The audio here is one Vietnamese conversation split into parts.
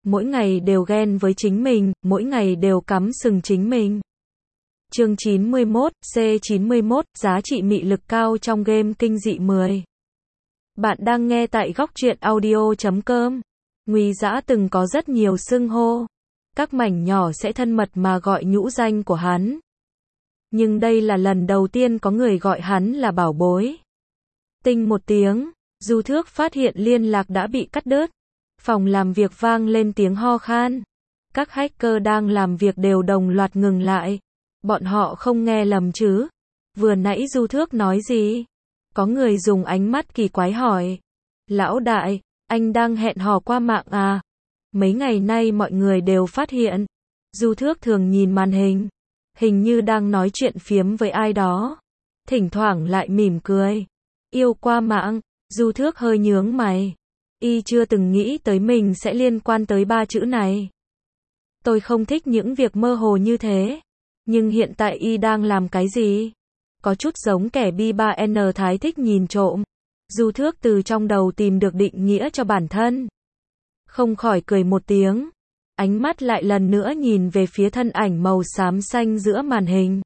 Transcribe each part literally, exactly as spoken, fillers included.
mỗi ngày đều ghen với chính mình, mỗi ngày đều cắm sừng chính mình. Chương chín mươi mốt, C chín mươi mốt, giá trị mị lực cao trong game kinh dị mười. Bạn đang nghe tại góc truyện audio chấm com. Nguy Dã từng có rất nhiều xưng hô. Các mảnh nhỏ sẽ thân mật mà gọi nhũ danh của hắn. Nhưng đây là lần đầu tiên có người gọi hắn là bảo bối. Tinh một tiếng, Du Thước phát hiện liên lạc đã bị cắt đứt. Phòng làm việc vang lên tiếng ho khan. Các hacker đang làm việc đều đồng loạt ngừng lại. Bọn họ không nghe lầm chứ? Vừa nãy Du Thước nói gì? Có người dùng ánh mắt kỳ quái hỏi. Lão đại, anh đang hẹn hò qua mạng à? Mấy ngày nay mọi người đều phát hiện. Du Thước thường nhìn màn hình. Hình như đang nói chuyện phiếm với ai đó. Thỉnh thoảng lại mỉm cười. Yêu qua mạng, Du Thước hơi nhướng mày. Y chưa từng nghĩ tới mình sẽ liên quan tới ba chữ này. Tôi không thích những việc mơ hồ như thế. Nhưng hiện tại Y đang làm cái gì? Có chút giống kẻ bi ba N thái thích nhìn trộm. Du Thước từ trong đầu tìm được định nghĩa cho bản thân. Không khỏi cười một tiếng. Ánh mắt lại lần nữa nhìn về phía thân ảnh màu xám xanh giữa màn hình.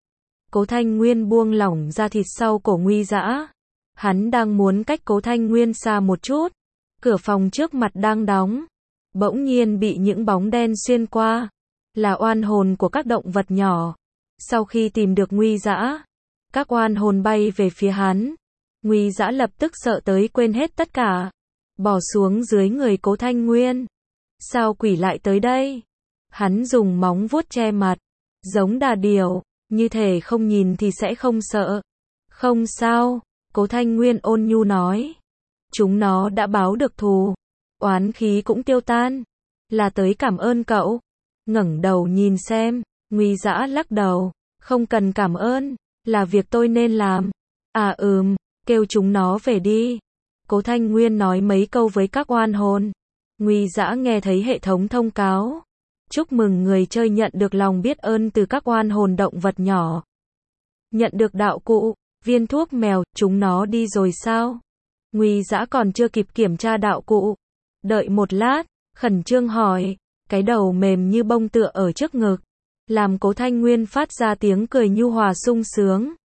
Cố Thanh Nguyên buông lỏng ra thịt sau cổ Nguy Dã. Hắn đang muốn cách Cố Thanh Nguyên xa một chút. Cửa phòng trước mặt đang đóng. Bỗng nhiên bị những bóng đen xuyên qua. Là oan hồn của các động vật nhỏ. Sau khi tìm được Nguy Dã, các oan hồn bay về phía hắn. Nguy Dã lập tức sợ tới quên hết tất cả. Bỏ xuống dưới người Cố Thanh Nguyên. Sao quỷ lại tới đây? Hắn dùng móng vuốt che mặt. Giống đà điểu. Như thể không nhìn thì sẽ không sợ. Không sao. Cố Thanh Nguyên ôn nhu nói. Chúng nó đã báo được thù. Oán khí cũng tiêu tan. Là tới cảm ơn cậu. Ngẩng đầu nhìn xem. Nguy Dã lắc đầu. Không cần cảm ơn. Là việc tôi nên làm. À ừm. Kêu chúng nó về đi. Cố Thanh Nguyên nói mấy câu với các oan hồn. Nguy Dã nghe thấy hệ thống thông cáo. Chúc mừng người chơi nhận được lòng biết ơn từ các oan hồn động vật nhỏ. Nhận được đạo cụ, viên thuốc mèo, chúng nó đi rồi sao? Nguy Dã còn chưa kịp kiểm tra đạo cụ. Đợi một lát, khẩn trương hỏi. Cái đầu mềm như bông tựa ở trước ngực. Làm Cố Thanh Nguyên phát ra tiếng cười nhu hòa sung sướng.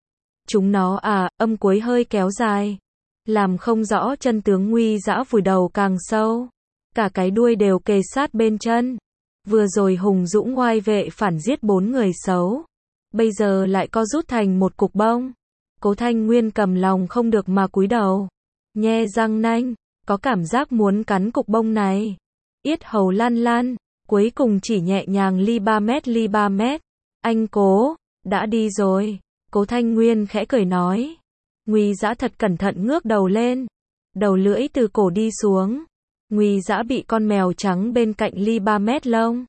Chúng nó à, âm cuối hơi kéo dài. Làm không rõ chân tướng Nguy Dã vùi đầu càng sâu. Cả cái đuôi đều kề sát bên chân. Vừa rồi hùng dũng oai vệ phản giết bốn người xấu. Bây giờ lại co rút thành một cục bông. Cố Thanh Nguyên cầm lòng không được mà cúi đầu. Nhe răng nanh, có cảm giác muốn cắn cục bông này. Yết hầu lan lan, cuối cùng chỉ nhẹ nhàng ly ba mét ly ba mét. Anh Cố, đã đi rồi. Cố Thanh Nguyên khẽ cười nói. Nguy Dã thật cẩn thận ngước đầu lên. Đầu lưỡi từ cổ đi xuống. Nguy Dã bị con mèo trắng bên cạnh ly ba mét lông.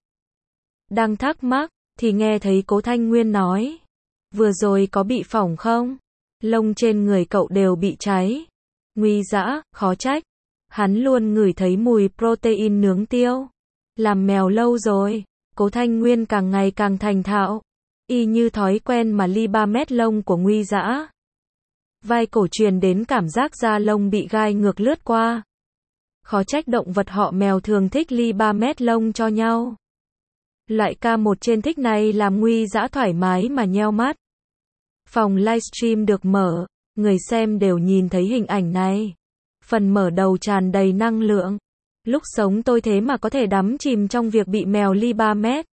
Đang thắc mắc, thì nghe thấy Cố Thanh Nguyên nói. Vừa rồi có bị phỏng không? Lông trên người cậu đều bị cháy. Nguy Dã, khó trách. Hắn luôn ngửi thấy mùi protein nướng tiêu. Làm mèo lâu rồi. Cố Thanh Nguyên càng ngày càng thành thạo. Y như thói quen mà ly ba mét lông của Nguy Dã. Vai cổ truyền đến cảm giác da lông bị gai ngược lướt qua. Khó trách động vật họ mèo thường thích ly ba mét lông cho nhau. Loại ca một trên thích này làm Nguy Dã thoải mái mà nheo mắt. Phòng livestream được mở, người xem đều nhìn thấy hình ảnh này. Phần mở đầu tràn đầy năng lượng. Lúc sống tôi thế mà có thể đắm chìm trong việc bị mèo ly ba mét.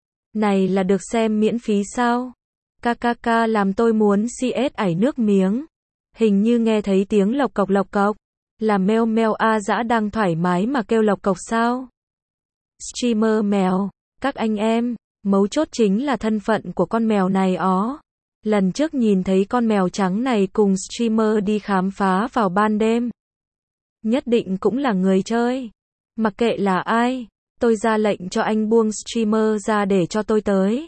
Này là được xem miễn phí sao? Kkk làm tôi muốn xê ét ảy nước miếng. Hình như nghe thấy tiếng lộc cộc lộc cộc. Là meo meo A Dã đang thoải mái mà kêu lộc cộc sao? Streamer mèo, các anh em, mấu chốt chính là thân phận của con mèo này ó. Lần trước nhìn thấy con mèo trắng này cùng streamer đi khám phá vào ban đêm. Nhất định cũng là người chơi. Mặc kệ là ai, tôi ra lệnh cho anh buông streamer ra để cho tôi tới.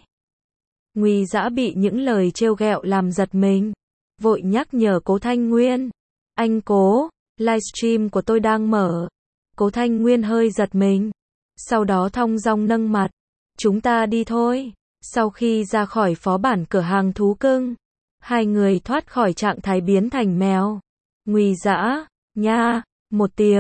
Nguy Dã bị những lời trêu ghẹo làm giật mình. Vội nhắc nhở Cố Thanh Nguyên. Anh Cố, livestream của tôi đang mở. Cố Thanh Nguyên hơi giật mình. Sau đó thong dong nâng mặt. Chúng ta đi thôi. Sau khi ra khỏi phó bản cửa hàng thú cưng, hai người thoát khỏi trạng thái biến thành mèo. Nguy Dã, nha, một tiếng,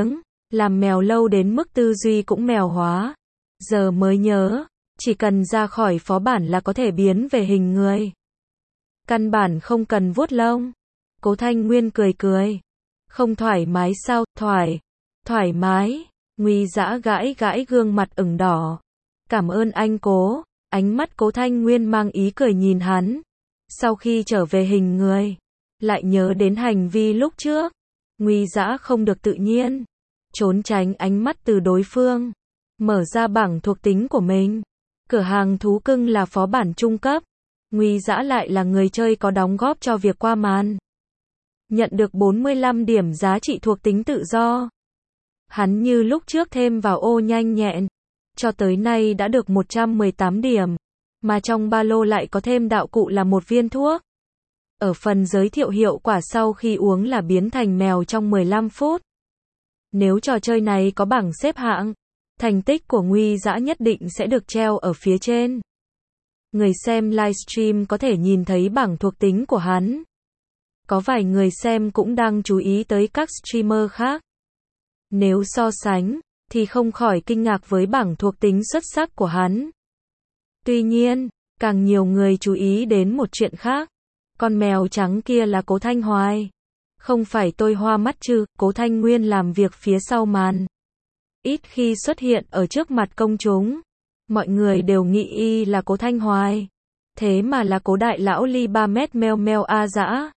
Làm mèo lâu đến mức tư duy cũng mèo hóa. Giờ mới nhớ, chỉ cần ra khỏi phó bản là có thể biến về hình người. Căn bản không cần vuốt lông. Cố Thanh Nguyên cười cười. Không thoải mái sao? Thoải. Thoải mái. Nguy Dã gãi gãi gương mặt ửng đỏ. Cảm ơn anh Cố. Ánh mắt Cố Thanh Nguyên mang ý cười nhìn hắn. Sau khi trở về hình người, lại nhớ đến hành vi lúc trước. Nguy Dã không được tự nhiên, trốn tránh ánh mắt từ đối phương. Mở ra bảng thuộc tính của mình. Cửa hàng thú cưng là phó bản trung cấp. Nguy Dã lại là người chơi có đóng góp cho việc qua màn. Nhận được bốn mươi lăm điểm giá trị thuộc tính tự do. Hắn như lúc trước thêm vào ô nhanh nhẹn. Cho tới nay đã được một trăm mười tám điểm. Mà trong ba lô lại có thêm đạo cụ là một viên thuốc. Ở phần giới thiệu hiệu quả sau khi uống là biến thành mèo trong mười lăm phút. Nếu trò chơi này có bảng xếp hạng, thành tích của Nguy Dã nhất định sẽ được treo ở phía trên. Người xem livestream có thể nhìn thấy bảng thuộc tính của hắn. Có vài người xem cũng đang chú ý tới các streamer khác. Nếu so sánh, thì không khỏi kinh ngạc với bảng thuộc tính xuất sắc của hắn. Tuy nhiên, càng nhiều người chú ý đến một chuyện khác. Con mèo trắng kia là Cố Thanh Hoài. Không phải tôi hoa mắt chứ, Cố Thanh Nguyên làm việc phía sau màn. Ít khi xuất hiện ở trước mặt công chúng. Mọi người đều nghĩ y là Cố Thanh Hoài. Thế mà là Cố đại lão ly ba mét meo meo a dã.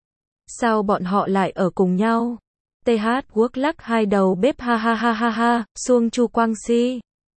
Sao bọn họ lại ở cùng nhau? tê hát Work lắc hai đầu bếp ha ha ha ha ha, Xuông Chu Quang Si.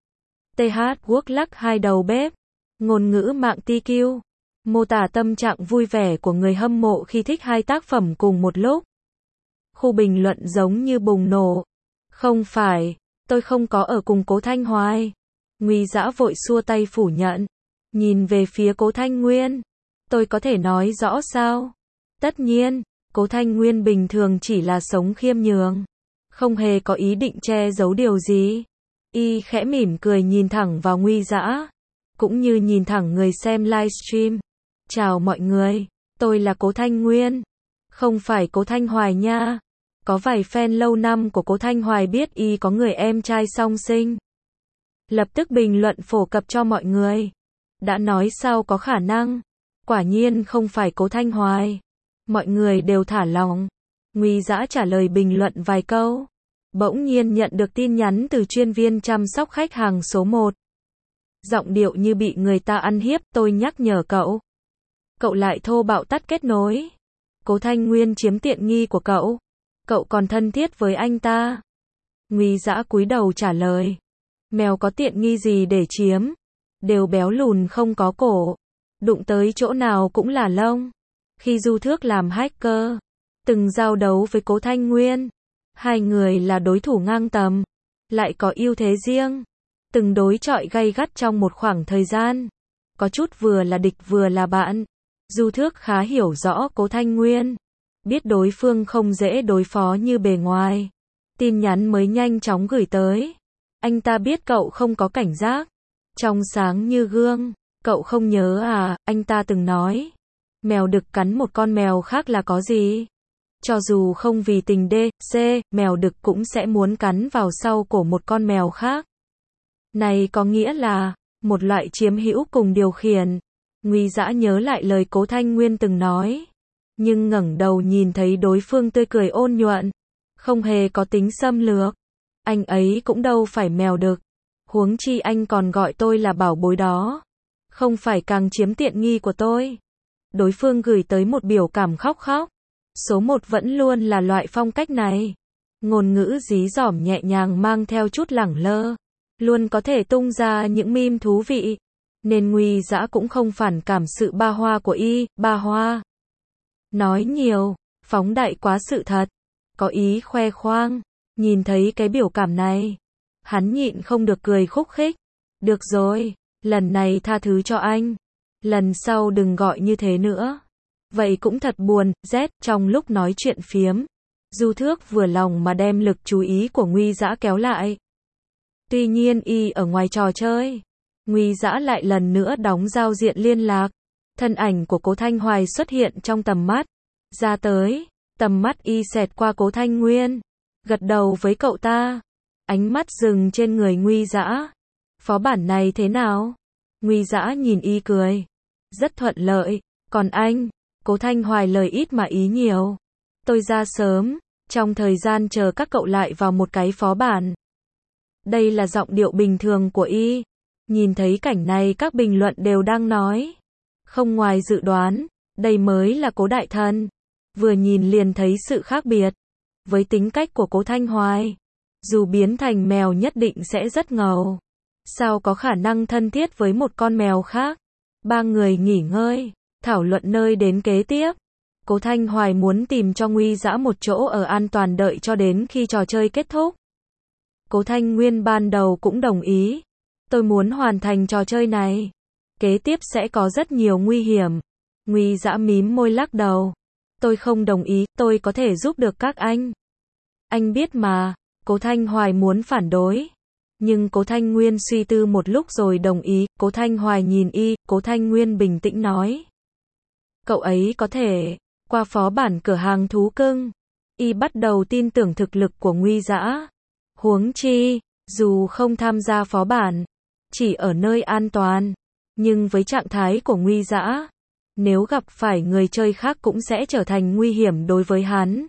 tê hát Work lắc hai đầu bếp. Ngôn ngữ mạng tê quy. Mô tả tâm trạng vui vẻ của người hâm mộ khi thích hai tác phẩm cùng một lúc. Khu bình luận giống như bùng nổ. Không phải, tôi không có ở cùng Cố Thanh Hoài. Nguy Dã vội xua tay phủ nhận. Nhìn về phía Cố Thanh Nguyên. Tôi có thể nói rõ sao? Tất nhiên, Cố Thanh Nguyên bình thường chỉ là sống khiêm nhường. Không hề có ý định che giấu điều gì. Y khẽ mỉm cười nhìn thẳng vào Nguy Dã. Cũng như nhìn thẳng người xem livestream. Chào mọi người, tôi là Cố Thanh Nguyên. Không phải Cố Thanh Hoài nha. Có vài fan lâu năm của Cố Thanh Hoài biết y có người em trai song sinh. Lập tức bình luận phổ cập cho mọi người. Đã nói sao có khả năng. Quả nhiên không phải Cố Thanh Hoài. Mọi người đều thả lòng. Nguy Dã trả lời bình luận vài câu. Bỗng nhiên nhận được tin nhắn từ chuyên viên chăm sóc khách hàng số một. Giọng điệu như bị người ta ăn hiếp, tôi nhắc nhở cậu. Cậu lại thô bạo tắt kết nối. Cố Thanh Nguyên chiếm tiện nghi của cậu. Cậu còn thân thiết với anh ta. Nguy Dã cúi đầu trả lời. Mèo có tiện nghi gì để chiếm. Đều béo lùn không có cổ. Đụng tới chỗ nào cũng là lông. Khi Du Thước làm hacker, từng giao đấu với Cố Thanh Nguyên. Hai người là đối thủ ngang tầm. Lại có ưu thế riêng. Từng đối chọi gay gắt trong một khoảng thời gian. Có chút vừa là địch vừa là bạn. Du Thước khá hiểu rõ Cố Thanh Nguyên. Biết đối phương không dễ đối phó như bề ngoài. Tin nhắn mới nhanh chóng gửi tới. Anh ta biết cậu không có cảnh giác. Trong sáng như gương. Cậu không nhớ à, anh ta từng nói. Mèo đực cắn một con mèo khác là có gì? Cho dù không vì tình D, C, mèo đực cũng sẽ muốn cắn vào sau cổ một con mèo khác. Này có nghĩa là, một loại chiếm hữu cùng điều khiển. Nguy Dã nhớ lại lời Cố Thanh Nguyên từng nói. Nhưng ngẩng đầu nhìn thấy đối phương tươi cười ôn nhuận. Không hề có tính xâm lược. Anh ấy cũng đâu phải mèo đực. Huống chi anh còn gọi tôi là bảo bối đó. Không phải càng chiếm tiện nghi của tôi. Đối phương gửi tới một biểu cảm khóc khóc. Số một vẫn luôn là loại phong cách này. Ngôn ngữ dí dỏm nhẹ nhàng mang theo chút lẳng lơ. Luôn có thể tung ra những meme thú vị. Nên Nguy Dã cũng không phản cảm sự ba hoa của y, ba hoa. Nói nhiều, phóng đại quá sự thật. Có ý khoe khoang. Nhìn thấy cái biểu cảm này. Hắn nhịn không được cười khúc khích. Được rồi, lần này tha thứ cho anh. Lần sau đừng gọi như thế nữa. Vậy cũng thật buồn, Z, trong lúc nói chuyện phiếm. Du Thước vừa lòng mà đem lực chú ý của Nguy Dã kéo lại. Tuy nhiên y ở ngoài trò chơi. Nguy Dã lại lần nữa đóng giao diện liên lạc. Thân ảnh của Cố Thanh Hoài xuất hiện trong tầm mắt. Ra tới, tầm mắt y xẹt qua Cố Thanh Nguyên. gật đầu với cậu ta. Ánh mắt dừng trên người Nguy Dã. Phó bản này thế nào? Nguy Dã nhìn y cười. Rất thuận lợi. Còn anh? Cố Thanh Hoài lời ít mà ý nhiều. Tôi ra sớm, trong thời gian chờ các cậu lại vào một cái phó bản. Đây là giọng điệu bình thường của y. Nhìn thấy cảnh này các bình luận đều đang nói. Không ngoài dự đoán, đây mới là Cố đại thần. Vừa nhìn liền thấy sự khác biệt. Với tính cách của Cố Thanh Hoài, dù biến thành mèo nhất định sẽ rất ngầu. Sao có khả năng thân thiết với một con mèo khác? Ba người nghỉ ngơi, thảo luận nơi đến kế tiếp. Cố Thanh Hoài muốn tìm cho Nguy Dã một chỗ ở an toàn đợi cho đến khi trò chơi kết thúc. Cố Thanh Nguyên ban đầu cũng đồng ý. Tôi muốn hoàn thành trò chơi này. Kế tiếp sẽ có rất nhiều nguy hiểm. Nguy Dã mím môi lắc đầu. Tôi không đồng ý, tôi có thể giúp được các anh. Anh biết mà. Cố Thanh Hoài muốn phản đối. Nhưng Cố Thanh Nguyên suy tư một lúc rồi đồng ý. Cố Thanh Hoài nhìn y, Cố Thanh Nguyên bình tĩnh nói. Cậu ấy có thể qua phó bản cửa hàng thú cưng. Y bắt đầu tin tưởng thực lực của Nguy Dã. Huống chi, dù không tham gia phó bản, chỉ ở nơi an toàn, nhưng với trạng thái của Nguy Dã, nếu gặp phải người chơi khác cũng sẽ trở thành nguy hiểm đối với hắn.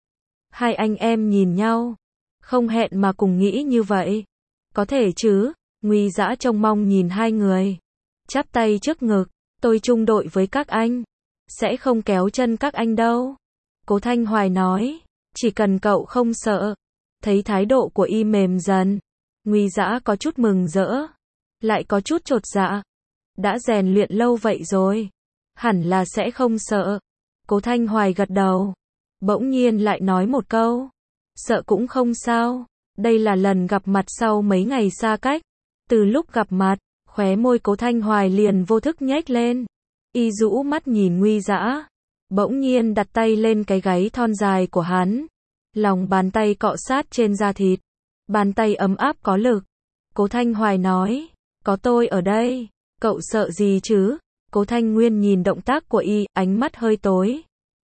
Hai anh em nhìn nhau, không hẹn mà cùng nghĩ như vậy. Có thể chứ? Nguy Dã trông mong nhìn hai người, chắp tay trước ngực. Tôi chung đội với các anh, sẽ không kéo chân các anh đâu. Cố Thanh Hoài nói, chỉ cần cậu không sợ. Thấy thái độ của y mềm dần, Nguy Dã có chút mừng rỡ, lại có chút chột dạ. Đã rèn luyện lâu vậy rồi, hẳn là sẽ không sợ. Cố Thanh Hoài gật đầu, bỗng nhiên lại nói một câu, sợ cũng không sao. Đây là lần gặp mặt sau mấy ngày xa cách. Từ lúc gặp mặt, khóe môi Cố Thanh Hoài liền vô thức nhếch lên. Y rũ mắt nhìn Nguy Dã, bỗng nhiên đặt tay lên cái gáy thon dài của hắn. Lòng bàn tay cọ sát trên da thịt. Bàn tay ấm áp có lực. Cố Thanh Hoài nói, có tôi ở đây, cậu sợ gì chứ? Cố Thanh Nguyên nhìn động tác của y, ánh mắt hơi tối.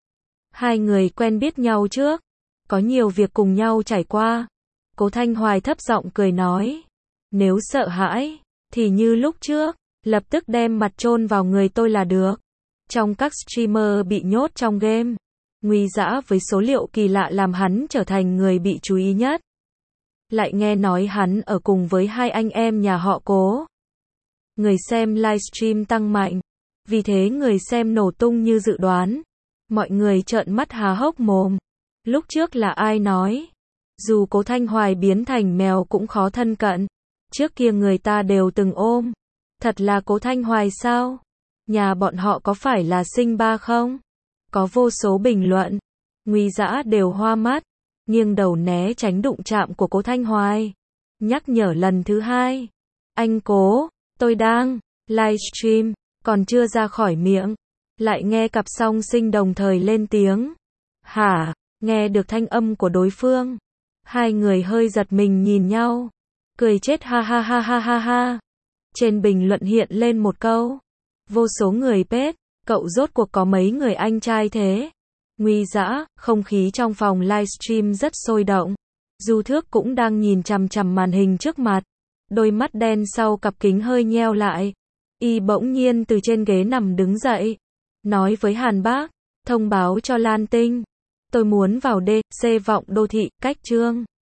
Hai người quen biết nhau trước, có nhiều việc cùng nhau trải qua. Cố Thanh Hoài thấp giọng cười nói, nếu sợ hãi, thì như lúc trước, lập tức đem mặt chôn vào người tôi là được. Trong các streamer bị nhốt trong game, Nguy Dã với số liệu kỳ lạ làm hắn trở thành người bị chú ý nhất. Lại nghe nói hắn ở cùng với hai anh em nhà họ Cố. Người xem livestream tăng mạnh, vì thế người xem nổ tung như dự đoán. Mọi người trợn mắt há hốc mồm. Lúc trước là ai nói, dù Cố Thanh Hoài biến thành mèo cũng khó thân cận. Trước kia người ta đều từng ôm. Thật là Cố Thanh Hoài sao? Nhà bọn họ có phải là sinh ba không? Có vô số bình luận. Nguy Dã đều hoa mắt, nghiêng đầu né tránh đụng chạm của Cố Thanh Hoài. Nhắc nhở lần thứ hai. Anh Cố, tôi đang livestream, còn chưa ra khỏi miệng. Lại nghe cặp song sinh đồng thời lên tiếng. Hả? Nghe được thanh âm của đối phương. Hai người hơi giật mình nhìn nhau. Cười chết ha ha ha ha ha ha. Trên bình luận hiện lên một câu. Vô số người pết, cậu rốt cuộc có mấy người anh trai thế? Nguy Dã, không khí trong phòng livestream rất sôi động. Du Thước cũng đang nhìn chằm chằm màn hình trước mặt. Đôi mắt đen sau cặp kính hơi nheo lại. Y bỗng nhiên từ trên ghế nằm đứng dậy. Nói với Hàn Bác, thông báo cho Lan Tinh. Tôi muốn vào D, C vọng đô thị, cách chương.